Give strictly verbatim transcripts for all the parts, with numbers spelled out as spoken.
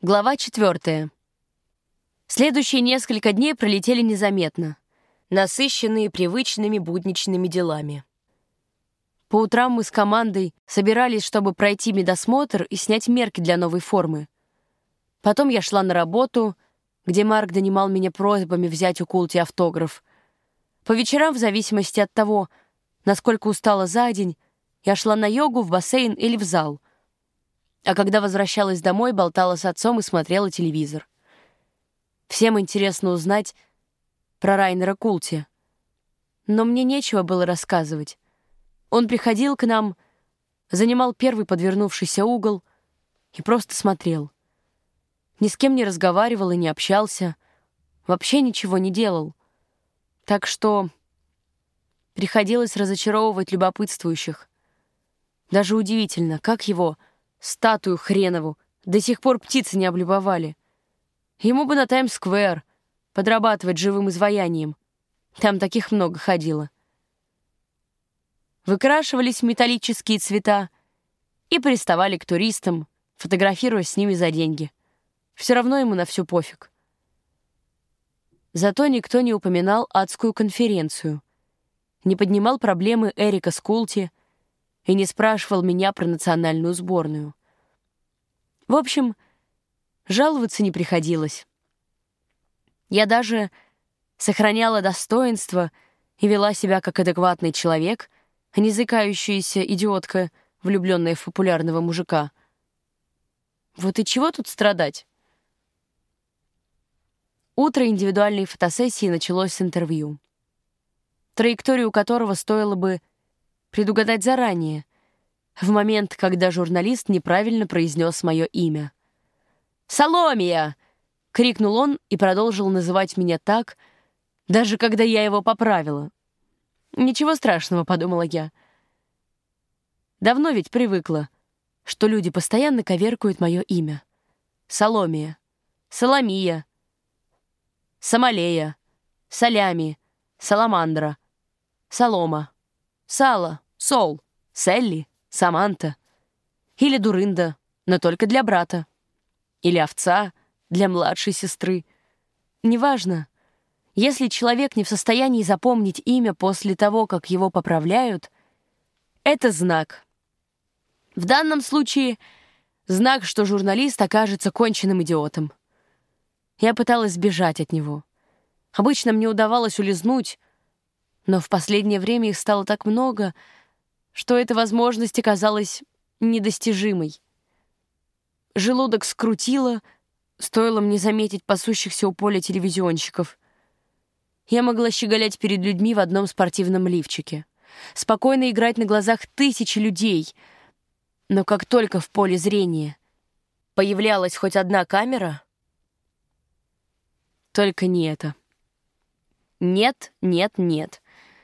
Глава четвертая. Следующие несколько дней пролетели незаметно, насыщенные привычными будничными делами. По утрам мы с командой собирались, чтобы пройти медосмотр и снять мерки для новой формы. Потом я шла на работу, где Марк донимал меня просьбами взять у Култи автограф. По вечерам, в зависимости от того, насколько устала за день, я шла на йогу, в бассейн или в зал. А когда возвращалась домой, болтала с отцом и смотрела телевизор. Всем интересно узнать про Райнера Култи. Но мне нечего было рассказывать. Он приходил к нам, занимал первый подвернувшийся угол и просто смотрел. Ни с кем не разговаривал и не общался, вообще ничего не делал. Так что приходилось разочаровывать любопытствующих. Даже удивительно, как его, статую хренову, до сих пор птицы не облюбовали. Ему бы на Таймс-сквер подрабатывать живым изваянием. Там таких много ходило. Выкрашивались в металлические цвета и приставали к туристам, фотографируя с ними за деньги. Все равно ему на все пофиг. Зато никто не упоминал адскую конференцию, не поднимал проблемы Эрика с Култи и не спрашивал меня про национальную сборную. В общем, жаловаться не приходилось. Я даже сохраняла достоинство и вела себя как адекватный человек, а не заикающаяся идиотка, влюбленная в популярного мужика. Вот и чего тут страдать? Утро индивидуальной фотосессии началось с интервью, траекторию которого стоило бы предугадать заранее, в момент, когда журналист неправильно произнес мое имя. «Саломия!» — крикнул он и продолжил называть меня так, даже когда я его поправила. «Ничего страшного», — подумала я. Давно ведь привыкла, что люди постоянно коверкуют мое имя. Саломия, Соломия, Самалея, Салями, Саламандра, Солома, Сала, Сол, Селли, Саманта. Или Дурында, но только для брата. Или овца для младшей сестры. Неважно. Если человек не в состоянии запомнить имя после того, как его поправляют, это знак. В данном случае знак, что журналист окажется конченным идиотом. Я пыталась сбежать от него. Обычно мне удавалось улизнуть, но в последнее время их стало так много, что эта возможность оказалась недостижимой. Желудок скрутило, стоило мне заметить пасущихся у поля телевизионщиков. Я могла щеголять перед людьми в одном спортивном лифчике, спокойно играть на глазах тысячи людей, но как только в поле зрения появлялась хоть одна камера, только не это. Нет, нет, нет.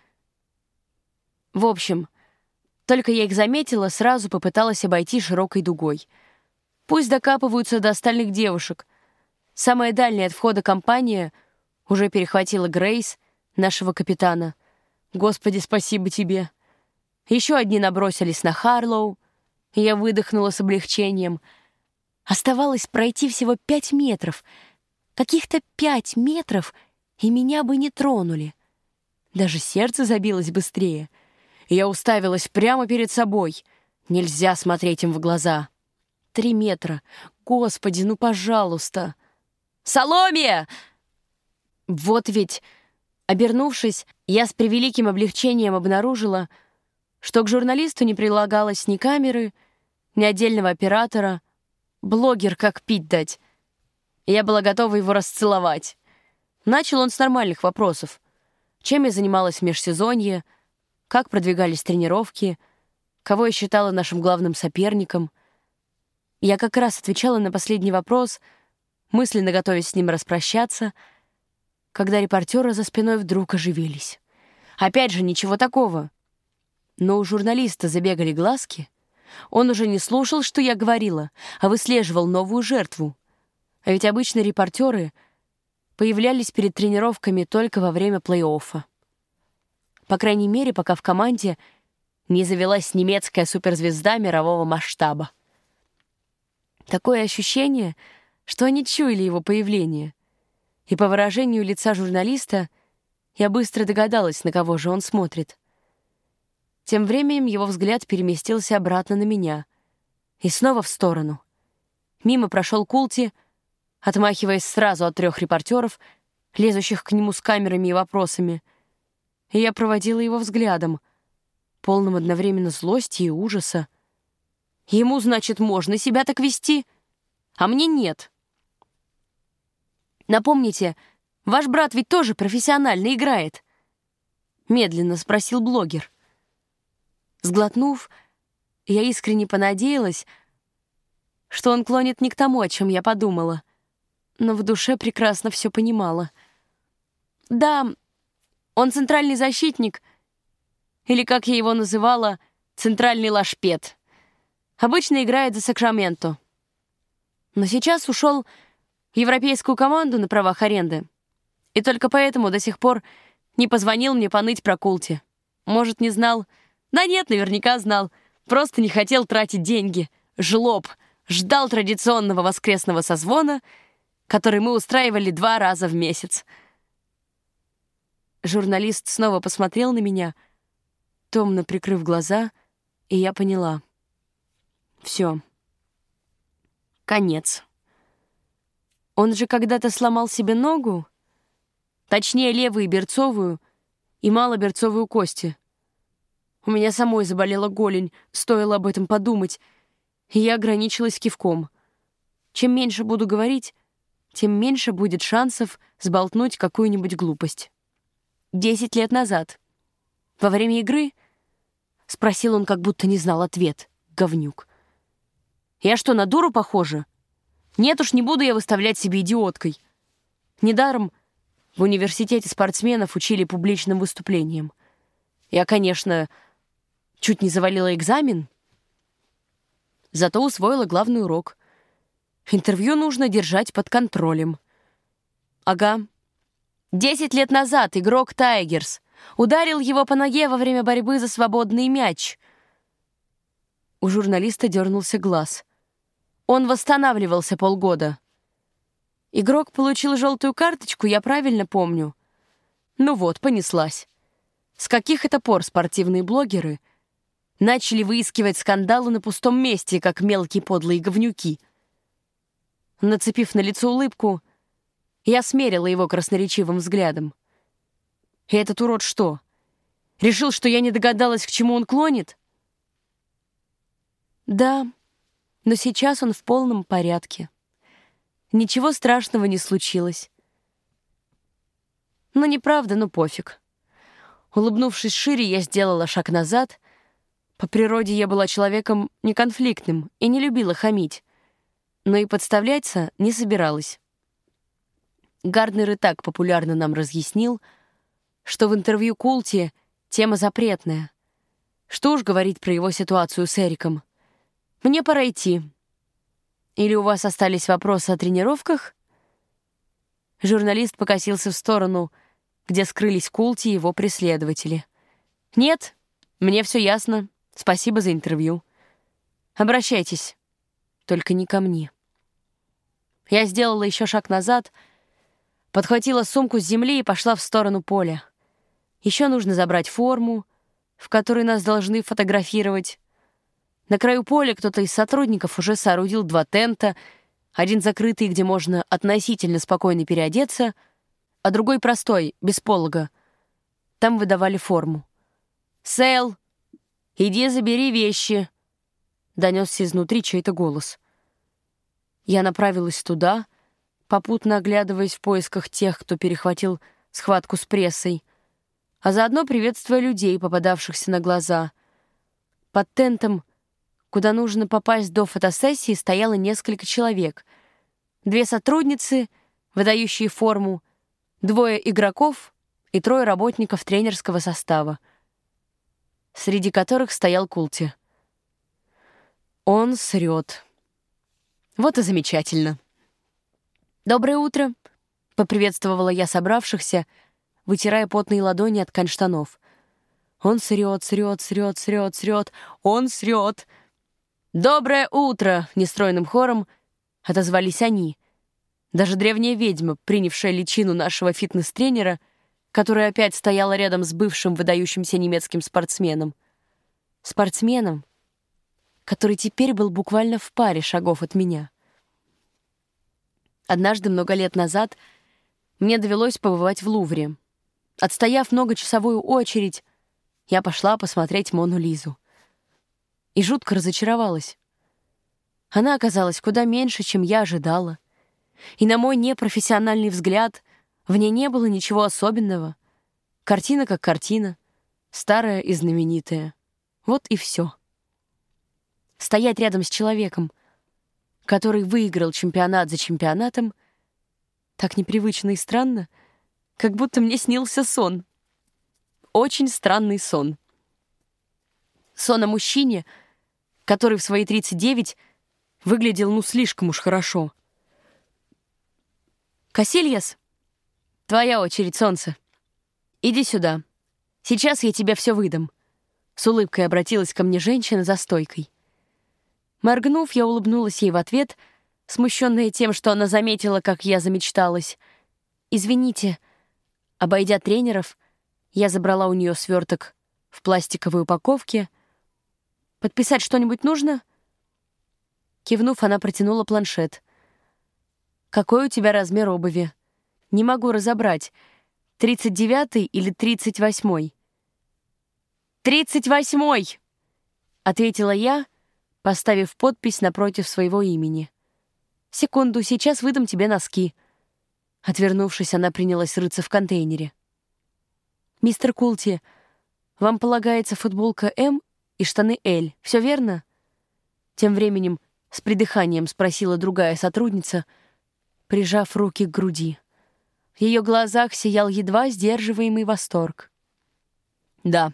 В общем, только я их заметила, сразу попыталась обойти широкой дугой. Пусть докапываются до остальных девушек. Самая дальняя от входа компания уже перехватила Грейс, нашего капитана. Господи, спасибо тебе. Еще одни набросились на Харлоу, и я выдохнула с облегчением. Оставалось пройти всего пять метров. Каких-то пять метров, и меня бы не тронули. Даже сердце забилось быстрее. Я уставилась прямо перед собой. Нельзя смотреть им в глаза. Три метра. Господи, ну пожалуйста. «Саломия!» Вот ведь, обернувшись, я с превеликим облегчением обнаружила, что к журналисту не прилагалось ни камеры, ни отдельного оператора. Блогер как пить дать. Я была готова его расцеловать. Начал он с нормальных вопросов. Чем я занималась в межсезонье, как продвигались тренировки, кого я считала нашим главным соперником. Я как раз отвечала на последний вопрос, мысленно готовясь с ним распрощаться, когда репортеры за спиной вдруг оживились. Опять же, ничего такого. Но у журналиста забегали глазки. Он уже не слушал, что я говорила, а выслеживал новую жертву. А ведь обычно репортеры появлялись перед тренировками только во время плей-оффа. По крайней мере, пока в команде не завелась немецкая суперзвезда мирового масштаба. Такое ощущение, что они чуяли его появление. И по выражению лица журналиста я быстро догадалась, на кого же он смотрит. Тем временем его взгляд переместился обратно на меня и снова в сторону. Мимо прошел Култи, отмахиваясь сразу от трех репортеров, лезущих к нему с камерами и вопросами. И я проводила его взглядом, полным одновременно злости и ужаса. Ему, значит, можно себя так вести, а мне нет. Напомните, ваш брат ведь тоже профессионально играет? Медленно спросил блогер. Сглотнув, я искренне понадеялась, что он клонит не к тому, о чем я подумала, но в душе прекрасно все понимала. Да, он центральный защитник, или, как я его называла, центральный лашпед. Обычно играет за Сакраменто. Но сейчас ушел в европейскую команду на правах аренды. И только поэтому до сих пор не позвонил мне поныть про Култи. Может, не знал? Да нет, наверняка знал. Просто не хотел тратить деньги. Жлоб. Ждал традиционного воскресного созвона, который мы устраивали два раза в месяц. Журналист снова посмотрел на меня, томно прикрыв глаза, и я поняла. Все. Конец. Он же когда-то сломал себе ногу, точнее, левую берцовую и малоберцовую кости. У меня самой заболела голень, стоило об этом подумать, и я ограничилась кивком. Чем меньше буду говорить, тем меньше будет шансов сболтнуть какую-нибудь глупость. Десять лет назад, во время игры, спросил он, как будто не знал ответ, говнюк. Я что, на дуру похожа? Нет уж, не буду я выставлять себя идиоткой. Недаром в университете спортсменов учили публичным выступлениям. Я, конечно, чуть не завалила экзамен, зато усвоила главный урок. Интервью нужно держать под контролем. Ага. Десять лет назад игрок Тайгерс ударил его по ноге во время борьбы за свободный мяч. У журналиста дернулся глаз. Он восстанавливался полгода. Игрок получил желтую карточку, я правильно помню. Ну вот, понеслась. С каких это пор спортивные блогеры начали выискивать скандалы на пустом месте, как мелкие подлые говнюки? Нацепив на лицо улыбку, я смерила его красноречивым взглядом. И этот урод что? Решил, что я не догадалась, к чему он клонит? Да, но сейчас он в полном порядке. Ничего страшного не случилось. Ну, неправда, ну пофиг. Улыбнувшись шире, я сделала шаг назад. По природе я была человеком неконфликтным и не любила хамить, но и подставляться не собиралась. Гарднер и так популярно нам разъяснил, что в интервью Култи тема запретная. Что уж говорить про его ситуацию с Эриком. Мне пора идти. Или у вас остались вопросы о тренировках? Журналист покосился в сторону, где скрылись Култи и его преследователи. Нет, мне все ясно. Спасибо за интервью. Обращайтесь, только не ко мне. Я сделала еще шаг назад, подхватила сумку с земли и пошла в сторону поля. Еще нужно забрать форму, в которой нас должны фотографировать. На краю поля кто-то из сотрудников уже соорудил два тента, один закрытый, где можно относительно спокойно переодеться, а другой простой, без полога. Там выдавали форму. «Сэл, иди забери вещи!» — донесся изнутри чей-то голос. Я направилась туда, попутно оглядываясь в поисках тех, кто перехватил схватку с прессой, а заодно приветствуя людей, попадавшихся на глаза. Под тентом, куда нужно попасть до фотосессии, стояло несколько человек. Две сотрудницы, выдающие форму, двое игроков и трое работников тренерского состава, среди которых стоял Култи. Он срет. Вот и замечательно. «Доброе утро», — поприветствовала я собравшихся, вытирая потные ладони от ткань штанов. Он срет, срет, срет, срет, срет. Он срет. «Доброе утро!» — нестройным хором отозвались они, Даже древняя ведьма, принявшая личину нашего фитнес-тренера, которая опять стояла рядом с бывшим выдающимся немецким спортсменом. Спортсменом, который теперь был буквально в паре шагов от меня. Однажды, много лет назад, мне довелось побывать в Лувре. Отстояв многочасовую очередь, я пошла посмотреть Мону Лизу. И жутко разочаровалась. Она оказалась куда меньше, чем я ожидала. И на мой непрофессиональный взгляд в ней не было ничего особенного. Картина как картина, старая и знаменитая. Вот и все. Стоять рядом с человеком, который выиграл чемпионат за чемпионатом, так непривычно и странно, как будто мне снился сон. Очень странный сон. Сон о мужчине, который в свои тридцать девять выглядел ну слишком уж хорошо. «Касильяс, твоя очередь, солнце. Иди сюда. Сейчас я тебе все выдам». С улыбкой обратилась ко мне женщина за стойкой. Моргнув, я улыбнулась ей в ответ, смущенная тем, что она заметила, как я замечталась. «Извините». Обойдя тренеров, я забрала у нее сверток в пластиковой упаковке. «Подписать что-нибудь нужно?» Кивнув, она протянула планшет. «Какой у тебя размер обуви? Не могу разобрать, тридцать девятый или тридцать восьмой?» «Тридцать восьмой!» — ответила я, поставив подпись напротив своего имени. «Секунду, сейчас выдам тебе носки». Отвернувшись, она принялась рыться в контейнере. «Мистер Култи, вам полагается футболка М и штаны Л, все верно?» Тем временем с придыханием спросила другая сотрудница, прижав руки к груди. В ее глазах сиял едва сдерживаемый восторг. «Да»,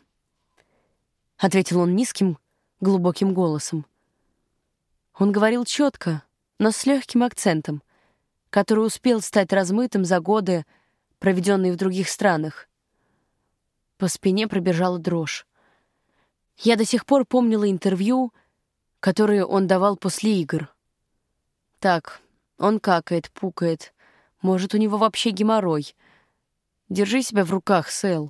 — ответил он низким, глубоким голосом. Он говорил четко, но с легким акцентом, который успел стать размытым за годы, проведенные в других странах. По спине пробежала дрожь. Я до сих пор помнила интервью, которые он давал после игр. Так, он какает, пукает. Может, у него вообще геморрой. Держи себя в руках, Сэл.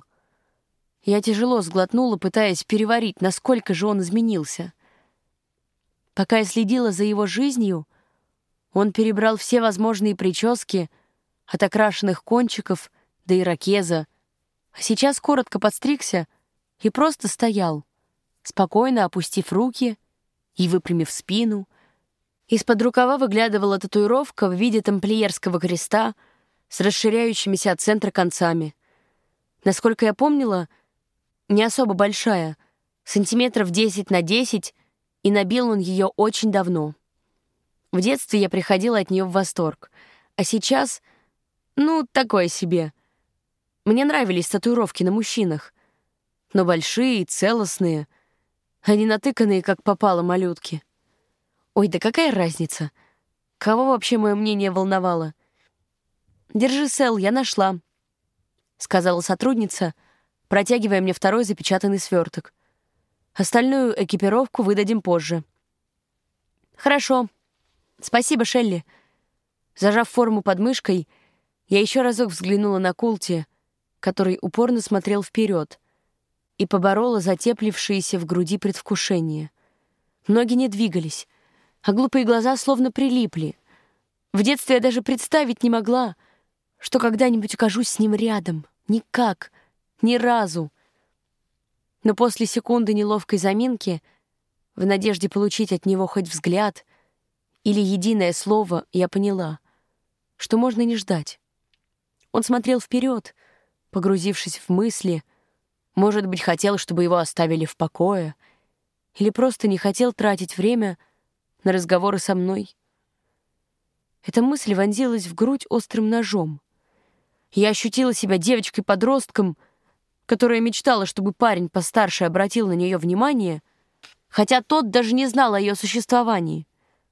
Я тяжело сглотнула, пытаясь переварить, насколько же он изменился. Пока я следила за его жизнью, он перебрал все возможные прически, от окрашенных кончиков до ирокеза, а сейчас коротко подстригся и просто стоял, спокойно опустив руки и выпрямив спину. Из-под рукава выглядывала татуировка в виде тамплиерского креста с расширяющимися от центра концами. Насколько я помнила, не особо большая, сантиметров десять на десять, и набил он ее очень давно. В детстве я приходила от нее в восторг, а сейчас, ну, такое себе. Мне нравились татуировки на мужчинах, но большие и целостные, а не натыканные, как попало, малютки. Ой, да какая разница? Кого вообще мое мнение волновало? «Держи, Сэл, я нашла», — сказала сотрудница, протягивая мне второй запечатанный сверток. «Остальную экипировку выдадим позже». «Хорошо. Спасибо, Шелли». Зажав форму под мышкой, я еще разок взглянула на Култи, который упорно смотрел вперед, и поборола затеплившиеся в груди предвкушение. Ноги не двигались, а глупые глаза словно прилипли. В детстве я даже представить не могла, что когда-нибудь окажусь с ним рядом. Никак, ни разу. Но после секунды неловкой заминки, в надежде получить от него хоть взгляд или единое слово, я поняла, что можно не ждать. Он смотрел вперед, погрузившись в мысли, может быть, хотел, чтобы его оставили в покое, или просто не хотел тратить время на разговоры со мной. Эта мысль вонзилась в грудь острым ножом. Я ощутила себя девочкой-подростком, которая мечтала, чтобы парень постарше обратил на нее внимание, хотя тот даже не знал о ее существовании.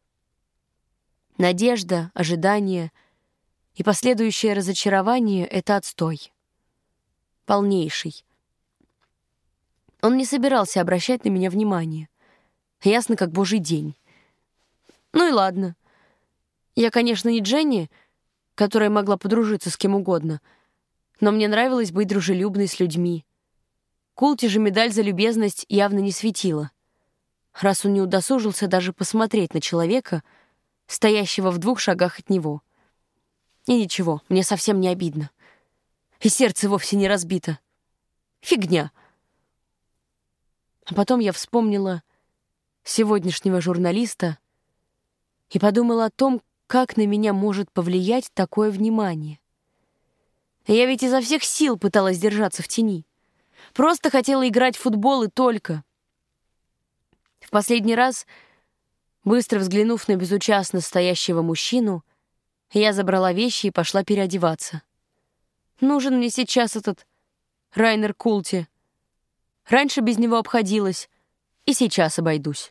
Надежда, ожидание и последующее разочарование — это отстой. Полнейший. Он не собирался обращать на меня внимание. Ясно, как божий день. Ну и ладно. Я, конечно, не Дженни, которая могла подружиться с кем угодно, но мне нравилось быть дружелюбной с людьми. Култи же медаль за любезность явно не светила, раз он не удосужился даже посмотреть на человека, стоящего в двух шагах от него. И ничего, мне совсем не обидно. И сердце вовсе не разбито. Фигня. А потом я вспомнила сегодняшнего журналиста и подумала о том, как на меня может повлиять такое внимание. Я ведь изо всех сил пыталась держаться в тени. Просто хотела играть в футбол и только. В последний раз, быстро взглянув на безучастно стоящего мужчину, я забрала вещи и пошла переодеваться. Нужен мне сейчас этот Райнер Култи. Раньше без него обходилась, и сейчас обойдусь.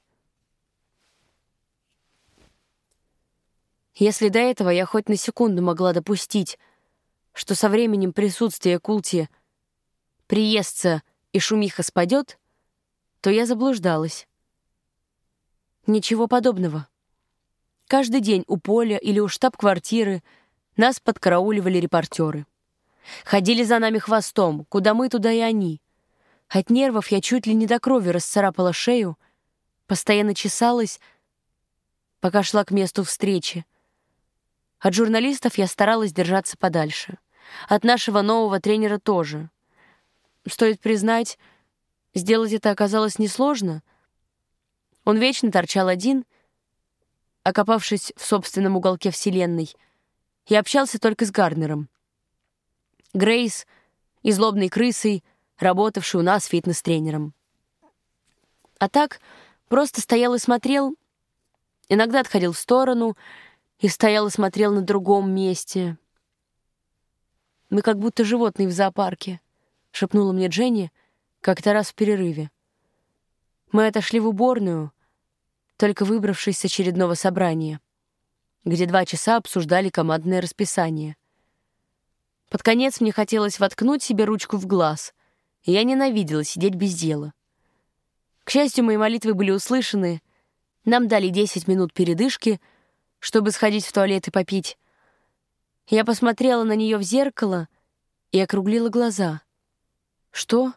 Если до этого я хоть на секунду могла допустить, что со временем присутствие Култи приестся и шумиха спадет, то я заблуждалась. Ничего подобного. Каждый день у поля или у штаб-квартиры нас подкарауливали репортеры. Ходили за нами хвостом, куда мы, туда и они. От нервов я чуть ли не до крови расцарапала шею, постоянно чесалась, пока шла к месту встречи. От журналистов я старалась держаться подальше. От нашего нового тренера тоже. Стоит признать, сделать это оказалось несложно. Он вечно торчал один, окопавшись в собственном уголке вселенной, и общался только с Гарнером. Грейс и злобной крысой, работавшей у нас фитнес-тренером. А так просто стоял и смотрел, иногда отходил в сторону и стоял и смотрел на другом месте. «Мы как будто животные в зоопарке», — шепнула мне Дженни как-то раз в перерыве. Мы отошли в уборную, только выбравшись с очередного собрания, где два часа обсуждали командное расписание. Под конец мне хотелось воткнуть себе ручку в глаз, и я ненавидела сидеть без дела. К счастью, мои молитвы были услышаны. Нам дали десять минут передышки, чтобы сходить в туалет и попить. Я посмотрела на нее в зеркало и округлила глаза. Что?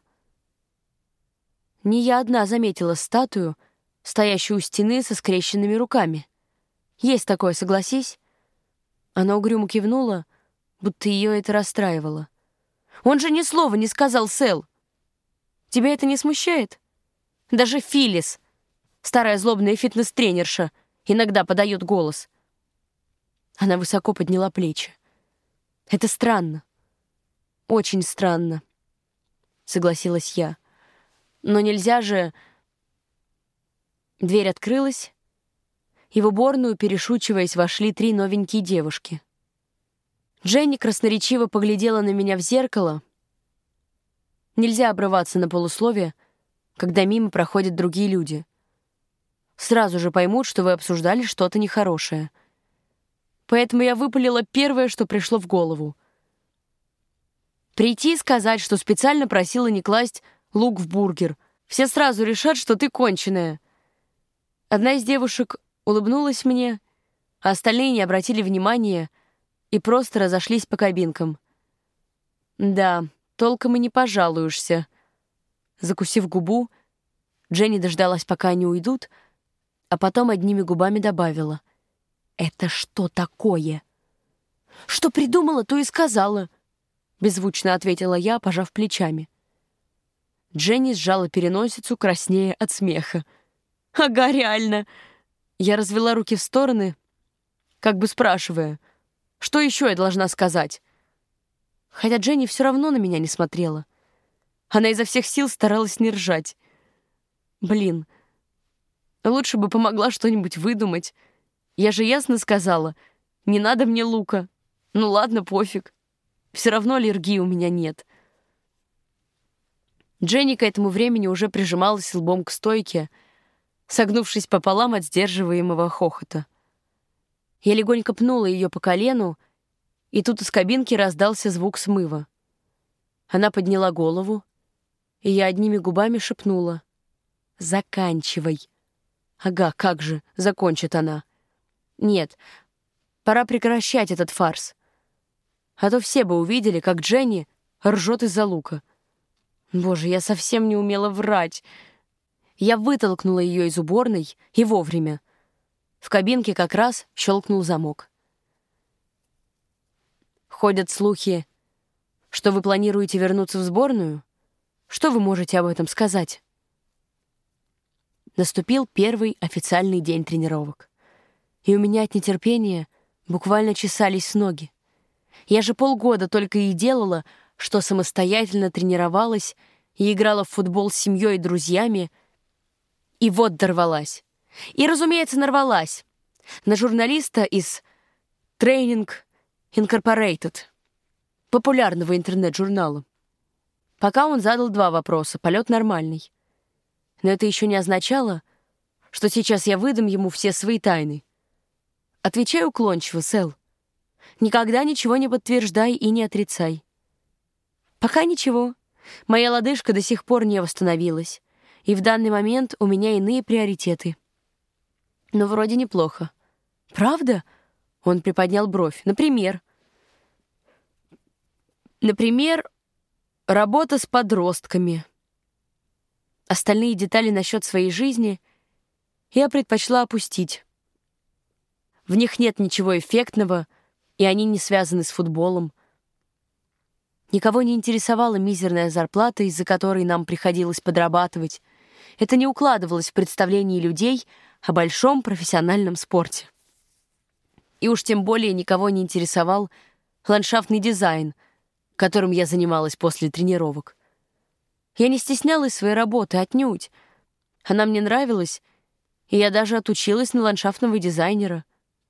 Не я одна заметила статую, стоящую у стены со скрещенными руками. Есть такое, согласись? Она угрюмо кивнула, будто ее это расстраивало. Он же ни слова не сказал, Сэл. Тебя это не смущает? Даже Филлис, старая злобная фитнес-тренерша, иногда подает голос. Она высоко подняла плечи. Это странно. Очень странно, согласилась я. Но нельзя же... Дверь открылась, и в уборную, перешучиваясь, вошли три новенькие девушки. Дженни красноречиво поглядела на меня в зеркало. Нельзя обрываться на полусловие, когда мимо проходят другие люди. Сразу же поймут, что вы обсуждали что-то нехорошее. Поэтому я выпалила первое, что пришло в голову. Прийти и сказать, что специально просила не класть лук в бургер. Все сразу решат, что ты конченая. Одна из девушек улыбнулась мне, а остальные не обратили внимания и просто разошлись по кабинкам. Да, толком и не пожалуешься. Закусив губу, Дженни дождалась, пока они уйдут, а потом одними губами добавила: «Это что такое?» «Что придумала, то и сказала», — беззвучно ответила я, пожав плечами. Дженни сжала переносицу, краснея от смеха. «Ага, реально!» Я развела руки в стороны, как бы спрашивая, что еще я должна сказать. Хотя Дженни все равно на меня не смотрела. Она изо всех сил старалась не ржать. Блин, лучше бы помогла что-нибудь выдумать. Я же ясно сказала, не надо мне лука. Ну ладно, пофиг. Все равно аллергии у меня нет. Дженни к этому времени уже прижималась лбом к стойке, согнувшись пополам от сдерживаемого хохота. Я легонько пнула ее по колену, и тут из кабинки раздался звук смыва. Она подняла голову, и я одними губами шепнула: «Заканчивай». «Ага, как же», — закончит она. «Нет, пора прекращать этот фарс. А то все бы увидели, как Дженни ржет из-за лука. Боже, я совсем не умела врать. Я вытолкнула ее из уборной, и вовремя. В кабинке как раз щелкнул замок. Ходят слухи, что вы планируете вернуться в сборную? Что вы можете об этом сказать? Наступил первый официальный день тренировок. И у меня от нетерпения буквально чесались ноги. Я же полгода только и делала, что самостоятельно тренировалась и играла в футбол с семьей и друзьями. И вот дорвалась. И, разумеется, нарвалась на журналиста из Training Incorporated, популярного интернет-журнала. Пока он задал два вопроса, полет нормальный. Но это еще не означало, что сейчас я выдам ему все свои тайны. Отвечаю уклончиво, Сэл. Никогда ничего не подтверждай и не отрицай. Пока ничего. Моя лодыжка до сих пор не восстановилась, и в данный момент у меня иные приоритеты. Но вроде неплохо. Правда? Он приподнял бровь. Например? Например, работа с подростками. Остальные детали насчет своей жизни я предпочла опустить. В них нет ничего эффектного, и они не связаны с футболом. Никого не интересовала мизерная зарплата, из-за которой нам приходилось подрабатывать. Это не укладывалось в представлении людей о большом профессиональном спорте. И уж тем более никого не интересовал ландшафтный дизайн, которым я занималась после тренировок. Я не стеснялась своей работы отнюдь. Она мне нравилась, и я даже отучилась на ландшафтного дизайнера.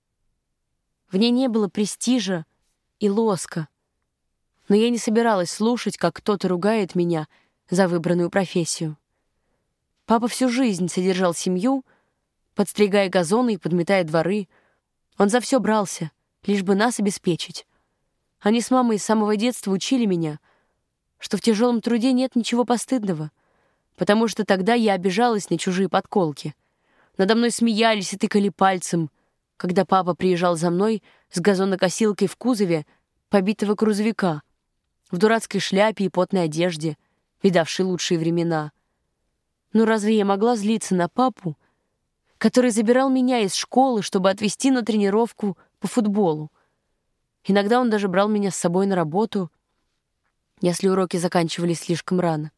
В ней не было престижа и лоска. Но я не собиралась слушать, как кто-то ругает меня за выбранную профессию. Папа всю жизнь содержал семью, подстригая газоны и подметая дворы. Он за все брался, лишь бы нас обеспечить. Они с мамой с самого детства учили меня, что в тяжелом труде нет ничего постыдного, потому что тогда я обижалась на чужие подколки. Надо мной смеялись и тыкали пальцем, когда папа приезжал за мной с газонокосилкой в кузове побитого грузовика, в дурацкой шляпе и потной одежде, видавшей лучшие времена. Но разве я могла злиться на папу, который забирал меня из школы, чтобы отвезти на тренировку по футболу? Иногда он даже брал меня с собой на работу, если уроки заканчивались слишком рано.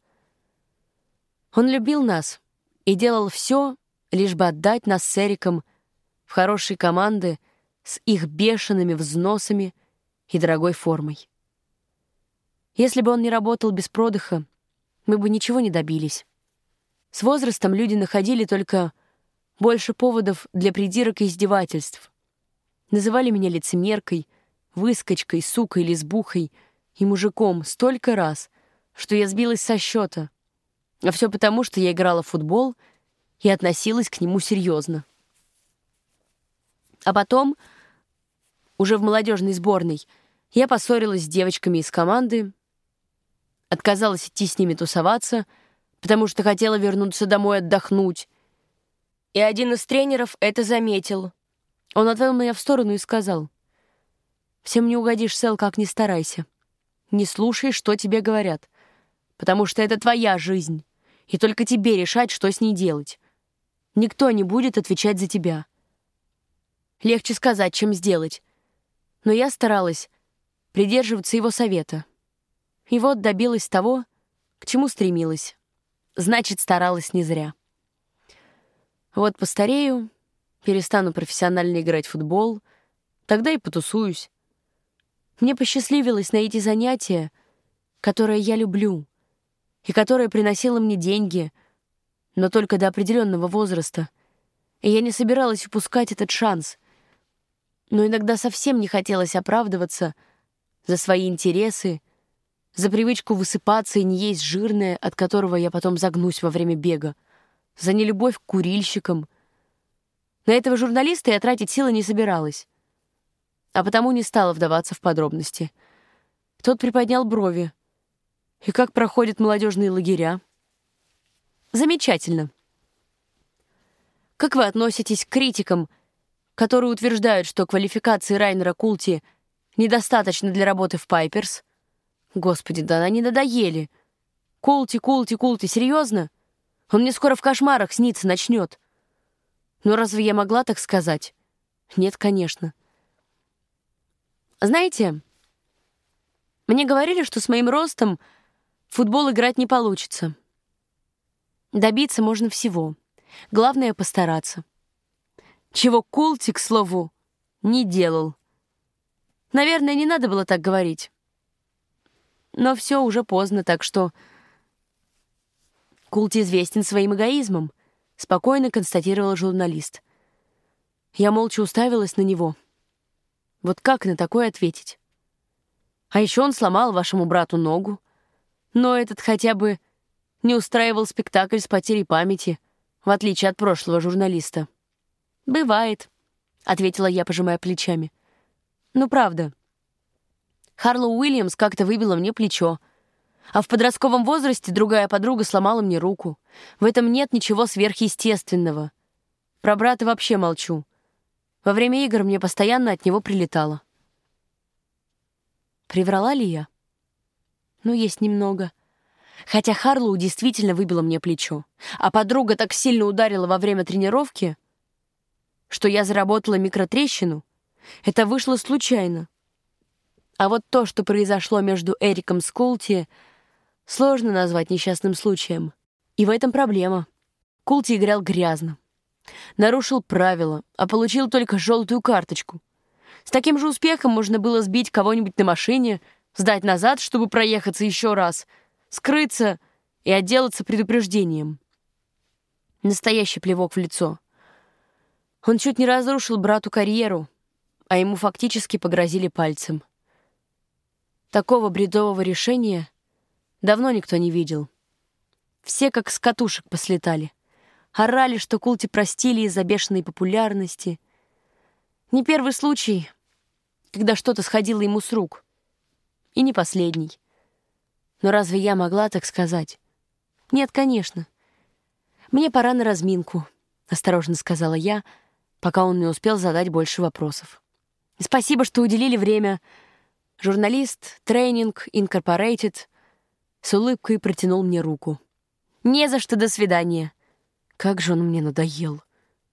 Он любил нас и делал все, лишь бы отдать нас с Эриком в хорошие команды с их бешеными взносами и дорогой формой. Если бы он не работал без продыха, мы бы ничего не добились. С возрастом люди находили только больше поводов для придирок и издевательств. Называли меня лицемеркой, выскочкой, сукой, лесбухой и мужиком столько раз, что я сбилась со счета. А все потому, что я играла в футбол и относилась к нему серьезно. А потом, уже в молодежной сборной, я поссорилась с девочками из команды, отказалась идти с ними тусоваться, потому что хотела вернуться домой отдохнуть. И один из тренеров это заметил. Он отвел меня в сторону и сказал: «Всем не угодишь, Сэл, как ни старайся. Не слушай, что тебе говорят, потому что это твоя жизнь, и только тебе решать, что с ней делать. Никто не будет отвечать за тебя». Легче сказать, чем сделать. Но я старалась придерживаться его совета. И вот добилась того, к чему стремилась. Значит, старалась не зря. Вот постарею, перестану профессионально играть в футбол, тогда и потусуюсь. Мне посчастливилось найти занятие, которое я люблю, и которое приносило мне деньги, но только до определенного возраста. И я не собиралась упускать этот шанс. Но иногда совсем не хотелось оправдываться за свои интересы, за привычку высыпаться и не есть жирное, от которого я потом загнусь во время бега, за нелюбовь к курильщикам. На этого журналиста я тратить силы не собиралась, а потому не стала вдаваться в подробности. Тот приподнял брови. «И как проходят молодежные лагеря?» «Замечательно. Как вы относитесь к критикам, которые утверждают, что квалификации Райнера Култи недостаточно для работы в Пайперс. Господи, да они надоели. Култи, Култи, Култи, серьезно? Он мне скоро в кошмарах сниться начнет. Ну разве я могла так сказать? Нет, конечно. Знаете, мне говорили, что с моим ростом в футбол играть не получится. Добиться можно всего. Главное — постараться. Чего Култи, к слову, не делал. Наверное, не надо было так говорить. Но все уже поздно, так что... Култи известен своим эгоизмом, спокойно констатировал журналист. Я молча уставилась на него. Вот как на такое ответить? А еще он сломал вашему брату ногу. Но этот хотя бы не устраивал спектакль с потерей памяти, в отличие от прошлого журналиста. «Бывает», — ответила я, пожимая плечами. «Ну, правда. Харлоу Уильямс как-то выбила мне плечо, а в подростковом возрасте другая подруга сломала мне руку. В этом нет ничего сверхъестественного. Про брата вообще молчу. Во время игр мне постоянно от него прилетало». Приврала ли я? Ну, есть немного. Хотя Харлоу действительно выбила мне плечо, а подруга так сильно ударила во время тренировки, что я заработала микротрещину. Это вышло случайно. А вот то, что произошло между Эриком с Култи, сложно назвать несчастным случаем. И в этом проблема. Култи играл грязно. Нарушил правила, а получил только желтую карточку. С таким же успехом можно было сбить кого-нибудь на машине, сдать назад, чтобы проехаться еще раз, скрыться и отделаться предупреждением. Настоящий плевок в лицо. Он чуть не разрушил брату карьеру, а ему фактически погрозили пальцем. Такого бредового решения давно никто не видел. Все как с катушек послетали. Орали, что Култи простили из-за бешеной популярности. Не первый случай, когда что-то сходило ему с рук. И не последний. Но разве я могла так сказать? Нет, конечно. «Мне пора на разминку», — осторожно сказала я, пока он не успел задать больше вопросов. «Спасибо, что уделили время». Журналист Training Incorporated с улыбкой протянул мне руку. «Не за что, до свидания». Как же он мне надоел.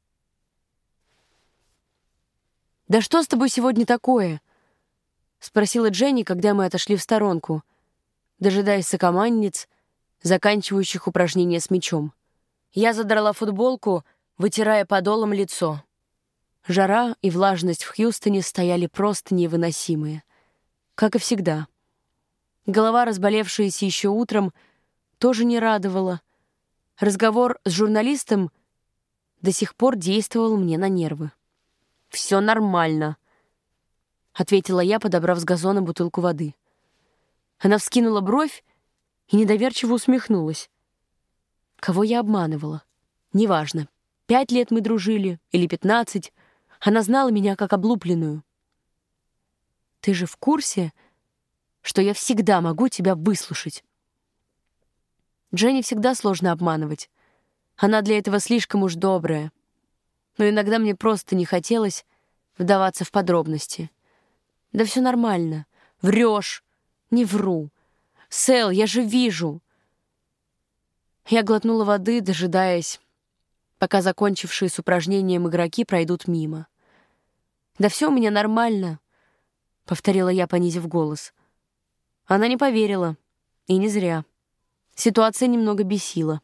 «Да что с тобой сегодня такое?» — спросила Дженни, когда мы отошли в сторонку, дожидаясь сокомандниц, заканчивающих упражнения с мячом. Я задрала футболку, вытирая подолом лицо. Жара и влажность в Хьюстоне стояли просто невыносимые. Как и всегда. Голова, разболевшаяся еще утром, тоже не радовала. Разговор с журналистом до сих пор действовал мне на нервы. «Все нормально», — ответила я, подобрав с газона бутылку воды. Она вскинула бровь и недоверчиво усмехнулась. Кого я обманывала? Неважно, пять лет мы дружили или пятнадцать, она знала меня как облупленную. «Ты же в курсе, что я всегда могу тебя выслушать?» Дженни всегда сложно обманывать. Она для этого слишком уж добрая. Но иногда мне просто не хотелось вдаваться в подробности. «Да все нормально. Врешь. Не вру. Сэл, я же вижу». Я глотнула воды, дожидаясь, пока закончившие с упражнением игроки пройдут мимо. «Да все у меня нормально», — повторила я, понизив голос. Она не поверила. И не зря. Ситуация немного бесила.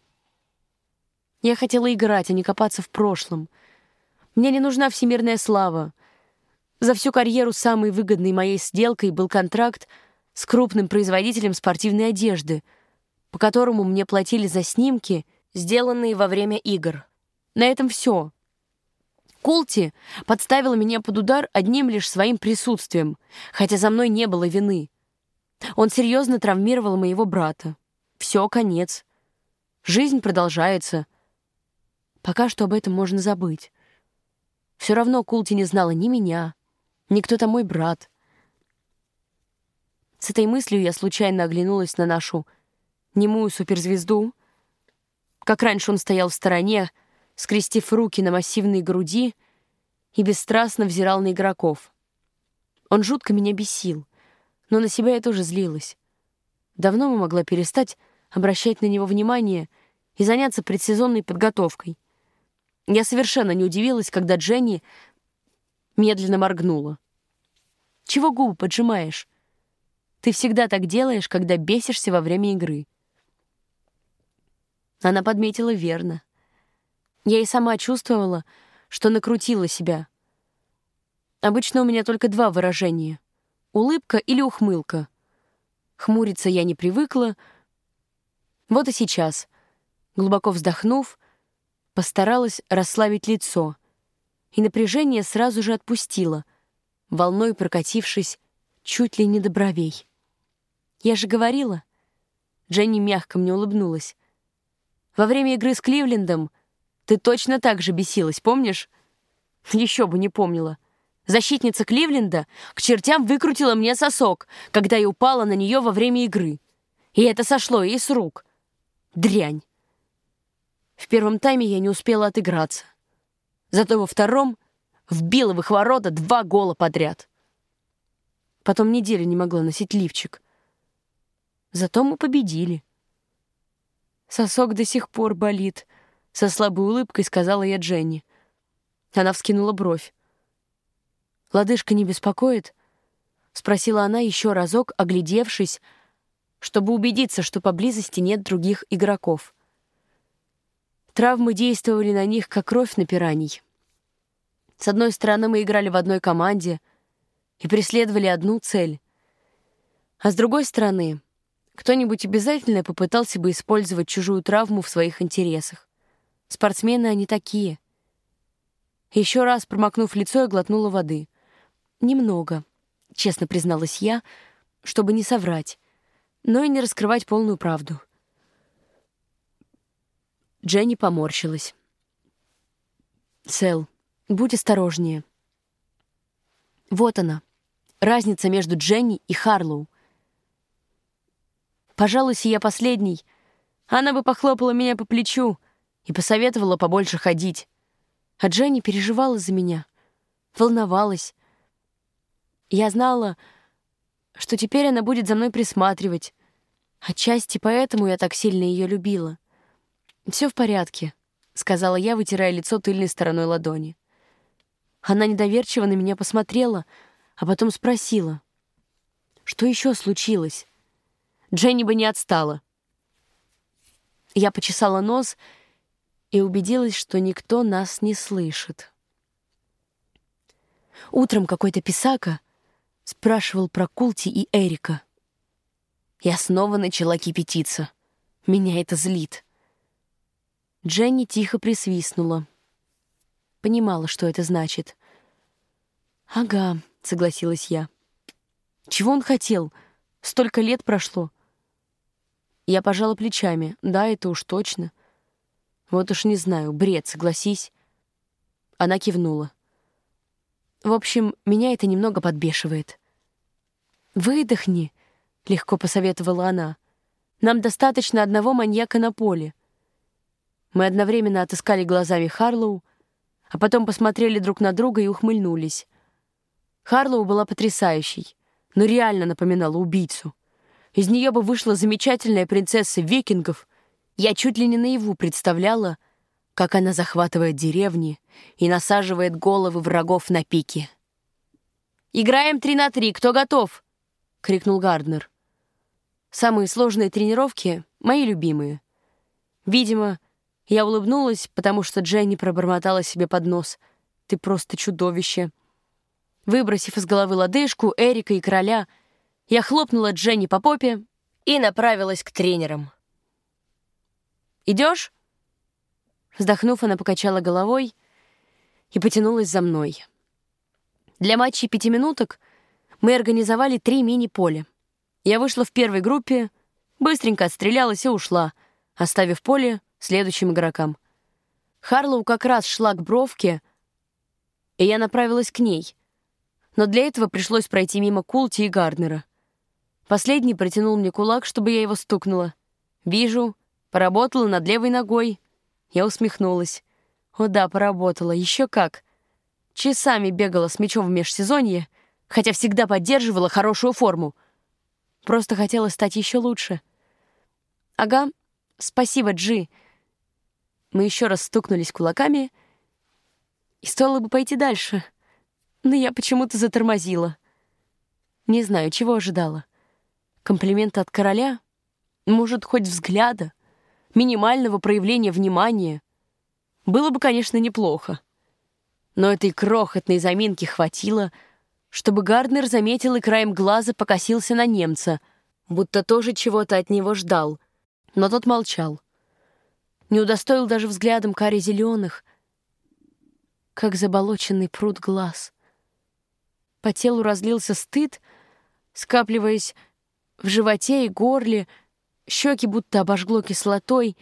Я хотела играть, а не копаться в прошлом. Мне не нужна всемирная слава. За всю карьеру самой выгодной моей сделкой был контракт с крупным производителем спортивной одежды, по которому мне платили за снимки, сделанные во время игр. На этом все. Култи подставила меня под удар одним лишь своим присутствием, хотя за мной не было вины. Он серьезно травмировал моего брата. Все, конец. Жизнь продолжается. Пока что об этом можно забыть. Все равно Култи не знала ни меня, ни кто-то мой брат. С этой мыслью я случайно оглянулась на нашу немую суперзвезду. Как раньше он стоял в стороне, скрестив руки на массивной груди и бесстрастно взирал на игроков. Он жутко меня бесил, но на себя я тоже злилась. Давно бы могла перестать обращать на него внимание и заняться предсезонной подготовкой. Я совершенно не удивилась, когда Дженни медленно моргнула. «Чего губы поджимаешь? Ты всегда так делаешь, когда бесишься во время игры». Она подметила верно. Я и сама чувствовала, что накрутила себя. Обычно у меня только два выражения — улыбка или ухмылка. Хмуриться я не привыкла. Вот и сейчас, глубоко вздохнув, постаралась расслабить лицо, и напряжение сразу же отпустила, волной прокатившись чуть ли не до бровей. «Я же говорила...» Дженни мягко мне улыбнулась. «Во время игры с Кливлендом ты точно так же бесилась, помнишь?» Еще бы не помнила. Защитница Кливленда к чертям выкрутила мне сосок, когда я упала на нее во время игры. И это сошло ей с рук. Дрянь. В первом тайме я не успела отыграться. Зато во втором вбила в их ворота два гола подряд. Потом неделю не могла носить лифчик. Зато мы победили. «Сосок до сих пор болит», — со слабой улыбкой сказала я Дженни. Она вскинула бровь. «Лодыжка не беспокоит?» — спросила она еще разок, оглядевшись, чтобы убедиться, что поблизости нет других игроков. Травмы действовали на них, как кровь на пираний. С одной стороны, мы играли в одной команде и преследовали одну цель. А с другой стороны, кто-нибудь обязательно попытался бы использовать чужую травму в своих интересах. Спортсмены они такие. Еще раз, промокнув лицо, я глотнула воды. Немного, честно призналась я, чтобы не соврать, но и не раскрывать полную правду. Дженни поморщилась. «Сэл, будь осторожнее». Вот она, разница между Дженни и Харлоу. Пожалуйся я последней, она бы похлопала меня по плечу и посоветовала побольше ходить. А Дженни переживала за меня, волновалась. Я знала, что теперь она будет за мной присматривать. Отчасти поэтому я так сильно ее любила. «Все в порядке», — сказала я, вытирая лицо тыльной стороной ладони. Она недоверчиво на меня посмотрела, а потом спросила, что еще случилось. Дженни бы не отстала. Я почесала нос и убедилась, что никто нас не слышит. Утром какой-то писака спрашивал про Култи и Эрика. Я снова начала кипятиться. Меня это злит. Дженни тихо присвистнула. Понимала, что это значит. «Ага», — согласилась я. «Чего он хотел? Столько лет прошло». Я пожала плечами. Да, это уж точно. Вот уж не знаю, бред, согласись. Она кивнула. В общем, меня это немного подбешивает. «Выдохни», — легко посоветовала она. «Нам достаточно одного маньяка на поле». Мы одновременно отыскали глазами Харлоу, а потом посмотрели друг на друга и ухмыльнулись. Харлоу была потрясающей, но реально напоминала убийцу. Из нее бы вышла замечательная принцесса викингов. Я чуть ли не наяву представляла, как она захватывает деревни и насаживает головы врагов на пики. «Играем три на три, кто готов?» — крикнул Гарднер. Самые сложные тренировки — мои любимые. Видимо, я улыбнулась, потому что Дженни пробормотала себе под нос. «Ты просто чудовище». Выбросив из головы лодыжку, Эрика и короля, я хлопнула Дженни по попе и направилась к тренерам. «Идешь?» Вздохнув, она покачала головой и потянулась за мной. Для матчей пятиминуток мы организовали три мини-поля. Я вышла в первой группе, быстренько отстрелялась и ушла, оставив поле следующим игрокам. Харлоу как раз шла к бровке, и я направилась к ней, но для этого пришлось пройти мимо Култи и Гарднера. Последний протянул мне кулак, чтобы я его стукнула. Вижу, поработала над левой ногой. Я усмехнулась. О да, поработала, еще как. Часами бегала с мячом в межсезонье, хотя всегда поддерживала хорошую форму. Просто хотела стать еще лучше. Ага, спасибо, Джи. Мы еще раз стукнулись кулаками, и стоило бы пойти дальше, но я почему-то затормозила. Не знаю, чего ожидала. Комплимента от короля? Может, хоть взгляда? Минимального проявления внимания? Было бы, конечно, неплохо. Но этой крохотной заминки хватило, чтобы Гарднер заметил и краем глаза покосился на немца, будто тоже чего-то от него ждал. Но тот молчал. Не удостоил даже взглядом кари зеленых, как заболоченный пруд глаз. По телу разлился стыд, скапливаясь в животе и горле, щеки будто обожгло кислотой,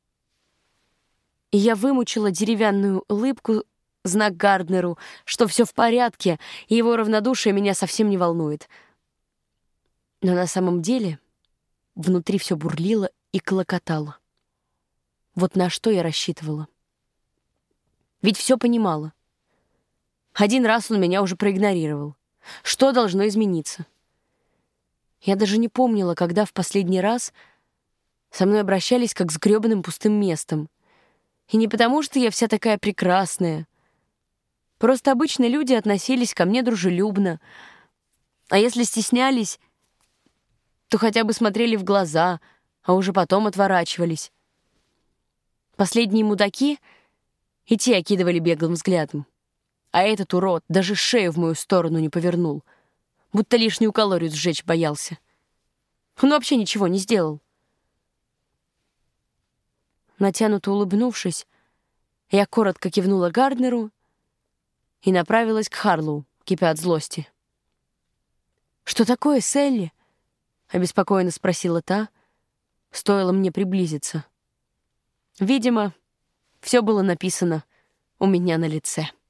и я вымучила деревянную улыбку, знак Гарднеру, что все в порядке, и его равнодушие меня совсем не волнует. Но на самом деле внутри все бурлило и клокотало. Вот на что я рассчитывала. Ведь все понимала. Один раз он меня уже проигнорировал. Что должно измениться? Я даже не помнила, когда в последний раз со мной обращались как с грёбаным пустым местом. И не потому, что я вся такая прекрасная. Просто обычно люди относились ко мне дружелюбно. А если стеснялись, то хотя бы смотрели в глаза, а уже потом отворачивались. Последние мудаки и те окидывали беглым взглядом. А этот урод даже шею в мою сторону не повернул, будто лишнюю калорию сжечь боялся. Он вообще ничего не сделал. Натянуто улыбнувшись, я коротко кивнула Гарднеру и направилась к Харлоу, кипя от злости. «Что такое, Селли?» — обеспокоенно спросила та, стоило мне приблизиться. Видимо, все было написано у меня на лице.